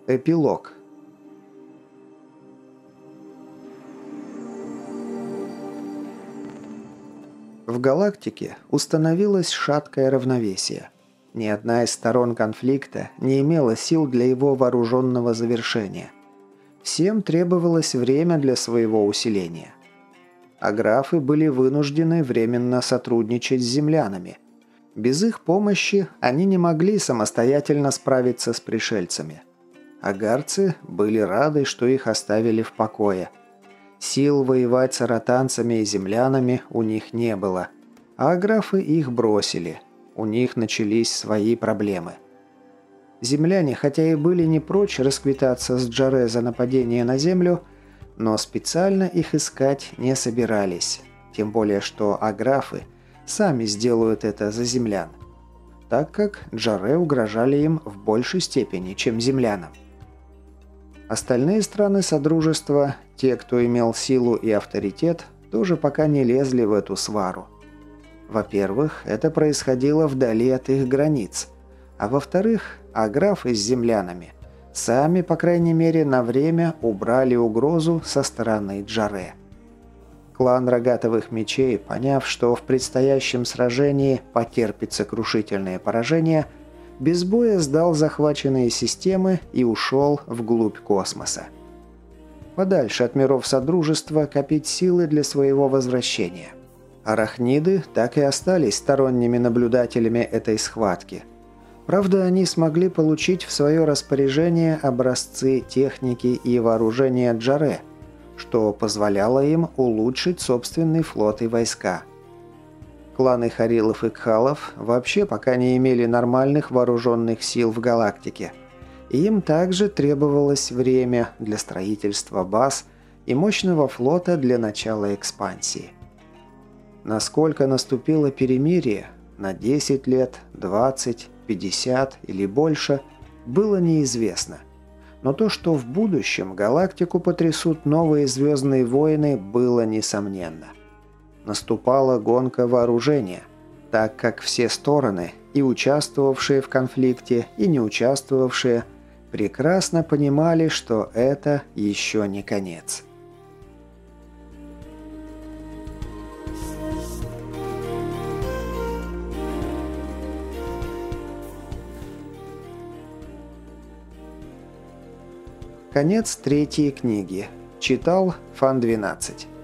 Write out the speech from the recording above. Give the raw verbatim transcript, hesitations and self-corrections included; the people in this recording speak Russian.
Эпилог. В галактике установилось шаткое равновесие. Ни одна из сторон конфликта не имела сил для его вооруженного завершения. Всем требовалось время для своего усиления. Аграфы были вынуждены временно сотрудничать с землянами. Без их помощи они не могли самостоятельно справиться с пришельцами. Агарцы были рады, что их оставили в покое. Сил воевать с аратанцами и землянами у них не было, а аграфы их бросили. У них начались свои проблемы. Земляне, хотя и были не прочь расквитаться с Джаре за нападение на Землю, но специально их искать не собирались. Тем более, что аграфы сами сделают это за землян, так как Джаре угрожали им в большей степени, чем землянам. Остальные страны Содружества, те, кто имел силу и авторитет, тоже пока не лезли в эту свару. Во-первых, это происходило вдали от их границ, а во-вторых, аграфы с землянами сами, по крайней мере, на время убрали угрозу со стороны Джаре. Клан Рогатовых Мечей, поняв, что в предстоящем сражении потерпит сокрушительное поражение, без боя сдал захваченные системы и ушел вглубь космоса. Подальше от миров Содружества копить силы для своего возвращения. Арахниды так и остались сторонними наблюдателями этой схватки. Правда, они смогли получить в свое распоряжение образцы техники и вооружения Джаре, что позволяло им улучшить собственный флот и войска. Кланы Харилов и Кхалов вообще пока не имели нормальных вооруженных сил в галактике. Им также требовалось время для строительства баз и мощного флота для начала экспансии. Насколько наступило перемирие, на десять лет, двадцать, пятьдесят или больше, было неизвестно. Но то, что в будущем галактику потрясут новые звездные войны, было несомненно. Наступала гонка вооружения, так как все стороны, и участвовавшие в конфликте, и не участвовавшие, прекрасно понимали, что это еще не конец. Конец третьей книги. Читал Фан двенадцать.